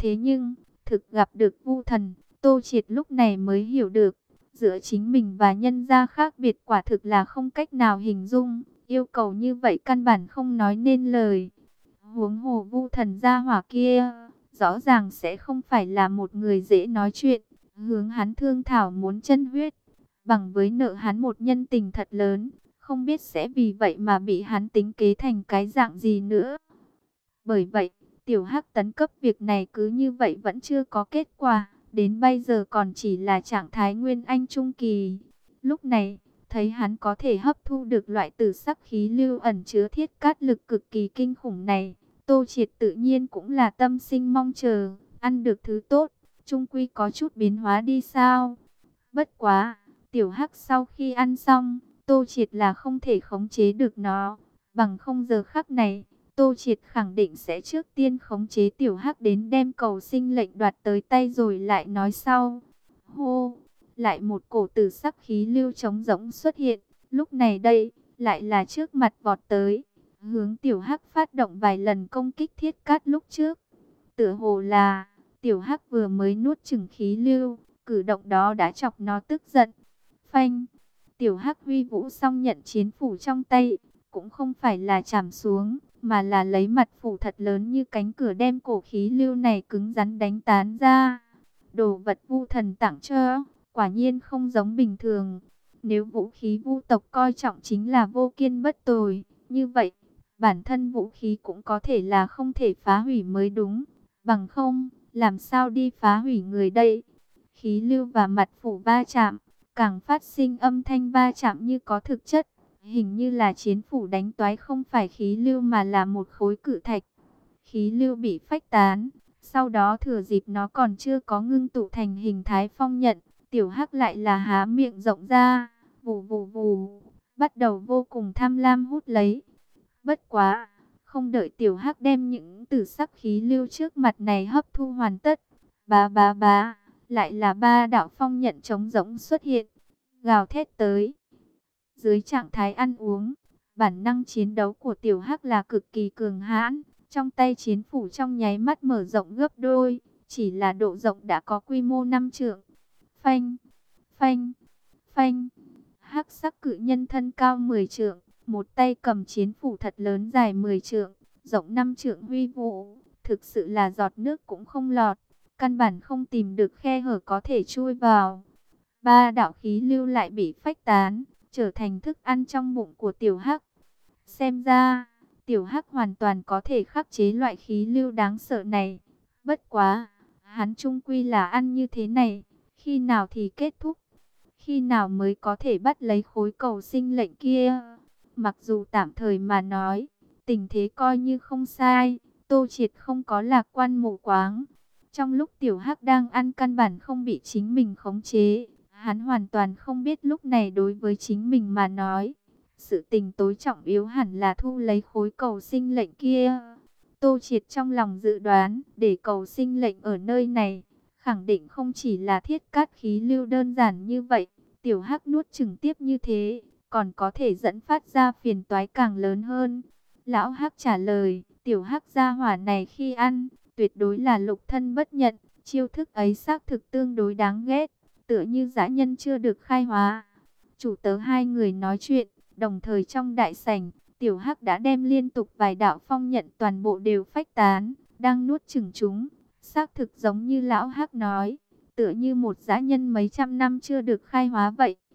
Thế nhưng, thực gặp được Vu Thần, Tô Triệt lúc này mới hiểu được, giữa chính mình và nhân gia khác biệt quả thực là không cách nào hình dung, yêu cầu như vậy căn bản không nói nên lời. Huống hồ Vu Thần gia hỏa kia, rõ ràng sẽ không phải là một người dễ nói chuyện, hướng hắn thương thảo muốn chân huyết, bằng với nợ hắn một nhân tình thật lớn, không biết sẽ vì vậy mà bị hắn tính kế thành cái dạng gì nữa. Bởi vậy, Tiểu Hắc tấn cấp việc này cứ như vậy vẫn chưa có kết quả, đến bây giờ còn chỉ là trạng thái nguyên anh trung kỳ. Lúc này, thấy hắn có thể hấp thu được loại tử sắc khí lưu ẩn chứa thiết cát lực cực kỳ kinh khủng này, Tô Triệt tự nhiên cũng là tâm sinh mong chờ, ăn được thứ tốt, trung quy có chút biến hóa đi sao. Bất quá, Tiểu Hắc sau khi ăn xong, Tô Triệt là không thể khống chế được nó, bằng không giờ khắc này, Tô Triệt khẳng định sẽ trước tiên khống chế Tiểu Hắc đến đem cầu sinh lệnh đoạt tới tay rồi lại nói sau. Hô, lại một cổ tử sắc khí lưu trống rỗng xuất hiện, lúc này đây, lại là trước mặt vọt tới, hướng Tiểu Hắc phát động vài lần công kích thiết cát lúc trước. Tựa hồ là, Tiểu Hắc vừa mới nuốt chửng khí lưu, cử động đó đã chọc nó tức giận. Phanh, Tiểu Hắc huy vũ xong nhận chiến phủ trong tay, cũng không phải là chạm xuống, mà là lấy mặt phủ thật lớn như cánh cửa đem cổ khí lưu này cứng rắn đánh tán ra. Đồ vật Vu Thần tặng cho, quả nhiên không giống bình thường. Nếu vũ khí Vu tộc coi trọng chính là vô kiên bất tồi, như vậy, bản thân vũ khí cũng có thể là không thể phá hủy mới đúng. Bằng không, làm sao đi phá hủy người đây? Khí lưu và mặt phủ va chạm, càng phát sinh âm thanh va chạm như có thực chất. Hình như là chiến phủ đánh toái không phải khí lưu mà là một khối cự thạch. Khí lưu bị phách tán, sau đó thừa dịp nó còn chưa có ngưng tụ thành hình thái phong nhận, Tiểu Hắc lại là há miệng rộng ra, vù vù vù, bắt đầu vô cùng tham lam hút lấy. Bất quá, không đợi Tiểu Hắc đem những tử sắc khí lưu trước mặt này hấp thu hoàn tất, bá bá bá, lại là ba đạo phong nhận trống rỗng xuất hiện, gào thét tới. Dưới trạng thái ăn uống, bản năng chiến đấu của Tiểu Hắc là cực kỳ cường hãn, trong tay chiến phủ trong nháy mắt mở rộng gấp đôi, chỉ là độ rộng đã có quy mô năm trượng. Phanh, phanh, phanh, hắc sắc cự nhân thân cao mười trượng, một tay cầm chiến phủ thật lớn dài mười trượng, rộng năm trượng huy vũ, thực sự là giọt nước cũng không lọt, căn bản không tìm được khe hở có thể chui vào. Ba đạo khí lưu lại bị phách tán, trở thành thức ăn trong bụng của Tiểu Hắc. Xem ra, Tiểu Hắc hoàn toàn có thể khắc chế loại khí lưu đáng sợ này. Bất quá, hắn chung quy là ăn như thế này, khi nào thì kết thúc? Khi nào mới có thể bắt lấy khối cầu sinh lệnh kia? Mặc dù tạm thời mà nói, tình thế coi như không sai, Tô Triệt không có lạc quan mù quáng. Trong lúc Tiểu Hắc đang ăn căn bản không bị chính mình khống chế, hắn hoàn toàn không biết lúc này đối với chính mình mà nói, sự tình tối trọng yếu hẳn là thu lấy khối cầu sinh lệnh kia. Tô Triệt trong lòng dự đoán, để cầu sinh lệnh ở nơi này, khẳng định không chỉ là thiết cát khí lưu đơn giản như vậy. Tiểu Hắc nuốt chửng tiếp như thế, còn có thể dẫn phát ra phiền toái càng lớn hơn. Lão Hắc trả lời, Tiểu Hắc gia hỏa này khi ăn, tuyệt đối là lục thân bất nhận, chiêu thức ấy xác thực tương đối đáng ghét, tựa như dã nhân chưa được khai hóa. Chủ tớ hai người nói chuyện, đồng thời trong đại sảnh, Tiểu Hắc đã đem liên tục vài đạo phong nhận toàn bộ đều phách tán, đang nuốt chửng chúng, xác thực giống như lão Hắc nói, tựa như một dã nhân mấy trăm năm chưa được khai hóa vậy.